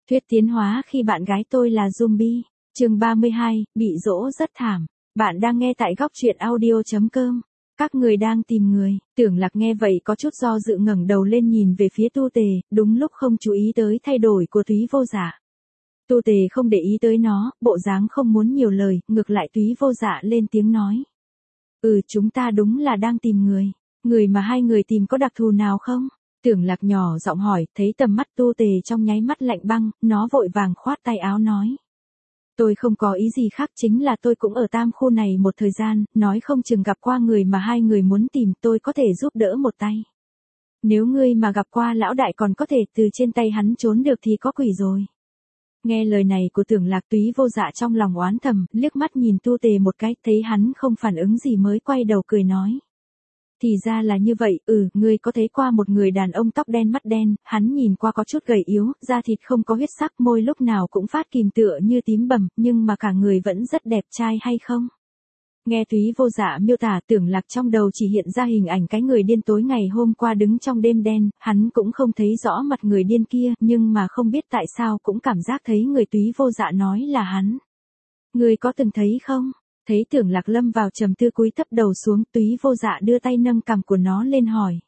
Thuyết tiến hóa khi bạn gái tôi là zombie. Chương 32, bị dỗ rất thảm. Bạn đang nghe tại góc truyện audio.com. Các người đang tìm người. Tưởng Lạc nghe vậy có chút do dự ngẩng đầu lên nhìn về phía Tu Tề, đúng lúc không chú ý tới thay đổi của Túy Vô Dạ. Tu Tề không để ý tới nó, bộ dáng không muốn nhiều lời, ngược lại Túy Vô Dạ lên tiếng nói. Chúng ta đúng là đang tìm người. Người mà hai người tìm có đặc thù nào không? Tưởng Lạc nhỏ giọng hỏi, thấy tầm mắt Tu Tề trong nháy mắt lạnh băng, nó vội vàng khoát tay áo nói. Tôi không có ý gì khác, chính là tôi cũng ở Tam khu này một thời gian, nói không chừng gặp qua người mà hai người muốn tìm, tôi có thể giúp đỡ một tay. Nếu ngươi mà gặp qua lão đại còn có thể từ trên tay hắn trốn được thì có quỷ rồi. Nghe lời này của Tưởng Lạc, Túy Vô Dạ trong lòng oán thầm, liếc mắt nhìn Tu Tề một cái, thấy hắn không phản ứng gì mới quay đầu cười nói. Thì ra là như vậy, ngươi có thấy qua một người đàn ông tóc đen mắt đen, hắn nhìn qua có chút gầy yếu, da thịt không có huyết sắc, môi lúc nào cũng phát kìm tựa như tím bầm, nhưng mà cả người vẫn rất đẹp trai hay không? Nghe Túy Vô Dạ miêu tả, Tưởng Lạc trong đầu chỉ hiện ra hình ảnh cái người điên tối ngày hôm qua đứng trong đêm đen, hắn cũng không thấy rõ mặt người điên kia, nhưng mà không biết tại sao cũng cảm giác thấy người Túy Vô Dạ nói là hắn. Ngươi có từng thấy không? Thấy Tưởng Lạc lâm vào trầm tư cúi thấp đầu xuống, Túy Vô Dạ đưa tay nâng cằm của nó lên hỏi.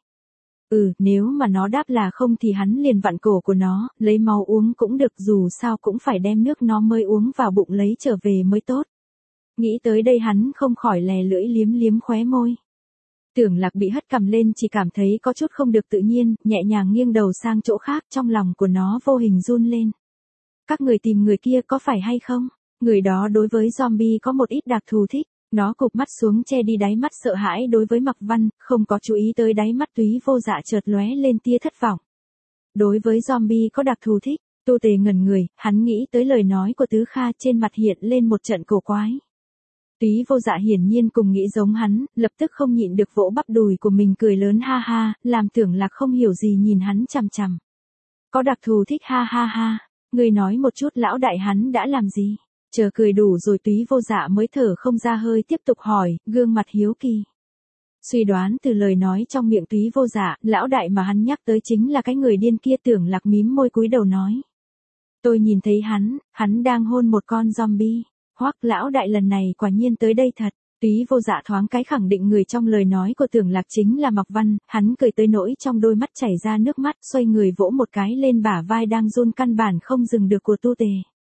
Nếu mà nó đáp là không thì hắn liền vặn cổ của nó, lấy máu uống cũng được, dù sao cũng phải đem nước nó mới uống vào bụng lấy trở về mới tốt. Nghĩ tới đây hắn không khỏi lè lưỡi liếm liếm khóe môi. Tưởng Lạc bị hất cằm lên, chỉ cảm thấy có chút không được tự nhiên, nhẹ nhàng nghiêng đầu sang chỗ khác, trong lòng của nó vô hình run lên. Các người tìm người kia có phải hay không? Người đó đối với zombie có một ít đặc thù thích. Nó cụp mắt xuống che đi đáy mắt sợ hãi đối với Mạc Văn, không có chú ý tới đáy mắt Túy Vô Dạ chợt lóe lên tia thất vọng. Đối với zombie có đặc thù thích, Tu Tề ngẩn người, hắn nghĩ tới lời nói của Tứ Kha, trên mặt hiện lên một trận cổ quái. Túy Vô Dạ hiển nhiên cùng nghĩ giống hắn, lập tức không nhịn được vỗ bắp đùi của mình cười lớn ha ha, làm Tưởng Lạc không hiểu gì nhìn hắn chằm chằm. Có đặc thù thích ha ha ha, người nói một chút lão đại hắn đã làm gì? Chờ cười đủ rồi Túy Vô Dạ mới thở không ra hơi tiếp tục hỏi, gương mặt hiếu kỳ. Suy đoán từ lời nói trong miệng Túy Vô Dạ, lão đại mà hắn nhắc tới chính là cái người điên kia. Tưởng Lạc mím môi cúi đầu nói. Tôi nhìn thấy hắn đang hôn một con zombie. Hoắc lão đại lần này quả nhiên tới đây thật. Túy Vô Dạ thoáng cái khẳng định người trong lời nói của Tưởng Lạc chính là Mạc Văn, hắn cười tới nỗi trong đôi mắt chảy ra nước mắt, xoay người vỗ một cái lên bả vai đang run căn bản không dừng được của Tu Tề.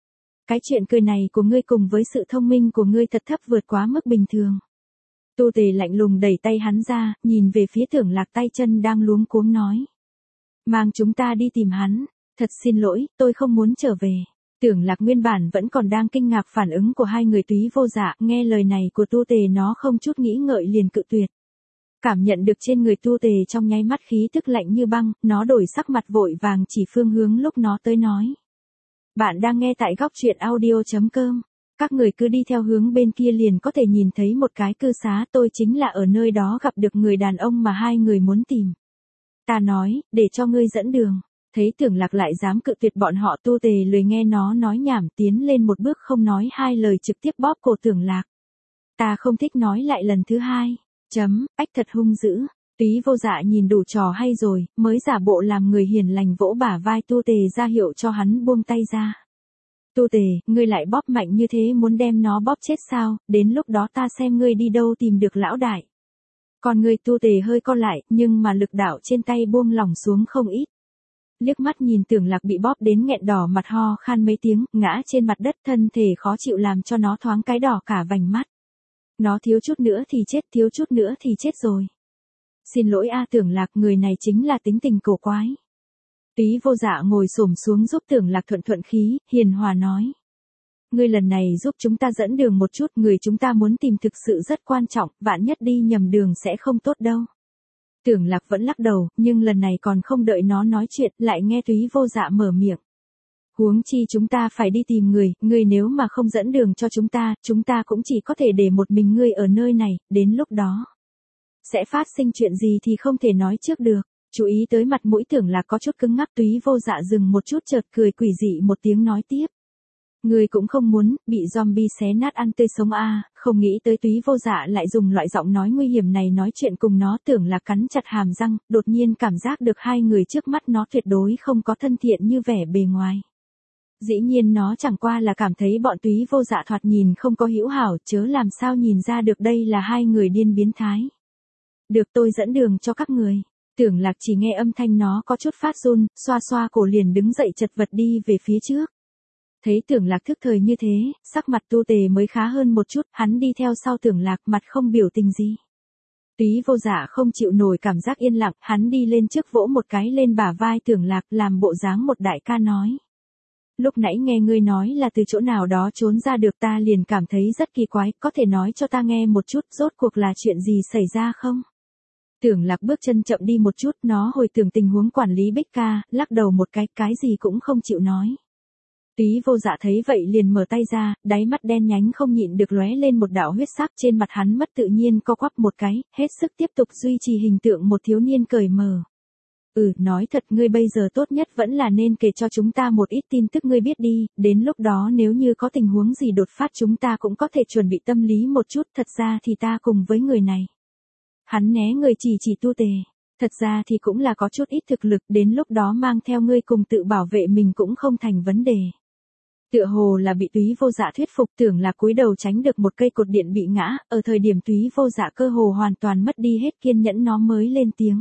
Cái chuyện cười này của ngươi cùng với sự thông minh của ngươi thật thấp vượt quá mức bình thường. Tu Tề lạnh lùng đẩy tay hắn ra, nhìn về phía Tưởng Lạc tay chân đang luống cuống nói. Mang chúng ta đi tìm hắn, thật xin lỗi, tôi không muốn trở về. Tưởng Lạc nguyên bản vẫn còn đang kinh ngạc phản ứng của hai người Túy Vô Dạ, nghe lời này của Tu Tề nó không chút nghĩ ngợi liền cự tuyệt. Cảm nhận được trên người Tu Tề trong nháy mắt khí tức lạnh như băng, nó đổi sắc mặt vội vàng chỉ phương hướng lúc nó tới nói. Bạn đang nghe tại góc truyện audio.com. Các người cứ đi theo hướng bên kia liền có thể nhìn thấy một cái cư xá, tôi chính là ở nơi đó gặp được người đàn ông mà hai người muốn tìm. Ta nói, để cho ngươi dẫn đường. Thấy Tưởng Lạc lại dám cự tuyệt bọn họ, Tu Tề lười nghe nó nói nhảm, tiến lên một bước không nói hai lời trực tiếp bóp cổ Tưởng Lạc. Ta không thích nói lại lần thứ hai. Ách thật hung dữ. Túy Vô Dạ nhìn đủ trò hay rồi, mới giả bộ làm người hiền lành vỗ bả vai Tu Tề ra hiệu cho hắn buông tay ra. Tu Tề, ngươi lại bóp mạnh như thế muốn đem nó bóp chết sao, đến lúc đó ta xem ngươi đi đâu tìm được lão đại. Còn ngươi Tu Tề hơi co lại, nhưng mà lực đạo trên tay buông lỏng xuống không ít. Liếc mắt nhìn Tưởng Lạc bị bóp đến nghẹn đỏ mặt ho khan mấy tiếng, ngã trên mặt đất, thân thể khó chịu làm cho nó thoáng cái đỏ cả vành mắt. Nó thiếu chút nữa thì chết, thiếu chút nữa thì chết rồi. Xin lỗi Tưởng Lạc, người này chính là tính tình cổ quái. Túy Vô Dạ ngồi xổm xuống giúp Tưởng Lạc thuận thuận khí, hiền hòa nói. Ngươi lần này giúp chúng ta dẫn đường một chút, người chúng ta muốn tìm thực sự rất quan trọng, vạn nhất đi nhầm đường sẽ không tốt đâu. Tưởng Lạc vẫn lắc đầu, nhưng lần này còn không đợi nó nói chuyện, lại nghe Túy Vô Dạ mở miệng. Huống chi chúng ta phải đi tìm người nếu mà không dẫn đường cho chúng ta cũng chỉ có thể để một mình ngươi ở nơi này, đến lúc đó. Sẽ phát sinh chuyện gì thì không thể nói trước được. Chú ý tới mặt mũi Tưởng Lạc có chút cứng ngắc, Túy Vô Dạ dừng một chút chợt cười quỷ dị một tiếng nói tiếp. Ngươi cũng không muốn, bị zombie xé nát ăn tươi sống không nghĩ tới Túy Vô Dạ lại dùng loại giọng nói nguy hiểm này nói chuyện cùng nó. Tưởng Lạc cắn chặt hàm răng, đột nhiên cảm giác được hai người trước mắt nó tuyệt đối không có thân thiện như vẻ bề ngoài. Dĩ nhiên nó chẳng qua là cảm thấy bọn Túy Vô Dạ thoạt nhìn không có hữu hảo, chớ làm sao nhìn ra được đây là hai người điên biến thái. Được, tôi dẫn đường cho các người. Tưởng Lạc chỉ nghe âm thanh nó có chút phát run, xoa xoa cổ liền đứng dậy chật vật đi về phía trước. Thấy Tưởng Lạc thức thời như thế, sắc mặt Tu Tề mới khá hơn một chút, hắn đi theo sau Tưởng Lạc mặt không biểu tình gì. Túy Vô Dạ không chịu nổi cảm giác yên lặng, hắn đi lên trước vỗ một cái lên bả vai Tưởng Lạc, làm bộ dáng một đại ca nói. Lúc nãy nghe ngươi nói là từ chỗ nào đó trốn ra được, ta liền cảm thấy rất kỳ quái, có thể nói cho ta nghe một chút rốt cuộc là chuyện gì xảy ra không? Tưởng Lạc bước chân chậm đi một chút, nó hồi tưởng tình huống quản lý Bích Ca, lắc đầu một cái gì cũng không chịu nói. Túy Vô Dạ thấy vậy liền mở tay ra, đáy mắt đen nhánh không nhịn được lóe lên một đạo huyết sắc, trên mặt hắn mất tự nhiên co quắp một cái, hết sức tiếp tục duy trì hình tượng một thiếu niên cởi mở. Nói thật, ngươi bây giờ tốt nhất vẫn là nên kể cho chúng ta một ít tin tức ngươi biết đi, đến lúc đó nếu như có tình huống gì đột phát chúng ta cũng có thể chuẩn bị tâm lý một chút, thật ra thì ta cùng với người này. Hắn né người chỉ Tu Tề. Thật ra thì cũng là có chút ít thực lực, đến lúc đó mang theo ngươi cùng tự bảo vệ mình cũng không thành vấn đề. Tựa hồ là bị Túy Vô Dạ thuyết phục, Tưởng Lạc cúi đầu tránh được một cây cột điện bị ngã, ở thời điểm Túy Vô Dạ cơ hồ hoàn toàn mất đi hết kiên nhẫn nó mới lên tiếng.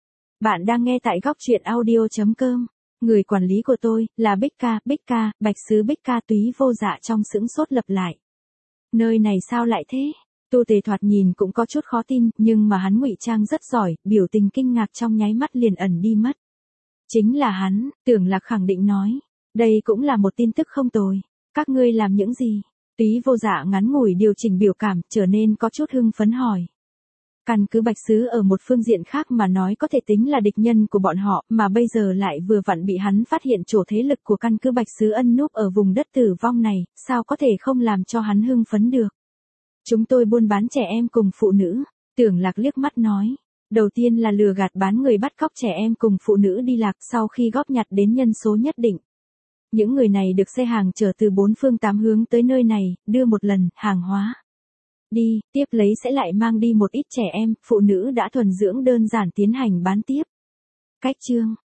Bạn đang nghe tại góc truyện audio.com. Người quản lý của tôi là Bích Ca, Bạch Sứ Bích Ca. Túy Vô Dạ trong sững sốt lặp lại. Nơi này sao lại thế? Tu Tề thoạt nhìn cũng có chút khó tin, nhưng mà hắn ngụy trang rất giỏi, biểu tình kinh ngạc trong nháy mắt liền ẩn đi mất. Chính là hắn, Tưởng Lạc khẳng định nói. Đây cũng là một tin tức không tồi. Các ngươi làm những gì? Túy Vô Dạ ngắn ngủi điều chỉnh biểu cảm, trở nên có chút hưng phấn hỏi. Căn cứ Bạch Sứ ở một phương diện khác mà nói có thể tính là địch nhân của bọn họ, mà bây giờ lại vừa vặn bị hắn phát hiện chỗ thế lực của căn cứ Bạch Sứ ẩn núp ở vùng đất tử vong này, sao có thể không làm cho hắn hưng phấn được. Chúng tôi buôn bán trẻ em cùng phụ nữ, Tưởng Lạc liếc mắt nói. Đầu tiên là lừa gạt bán người bắt cóc trẻ em cùng phụ nữ đi lạc, sau khi góp nhặt đến nhân số nhất định. Những người này được xe hàng chở từ 4 phương 8 hướng tới nơi này, đưa một lần, hàng hóa. Đi, tiếp lấy sẽ lại mang đi một ít trẻ em, phụ nữ đã thuần dưỡng đơn giản tiến hành bán tiếp. Cách chương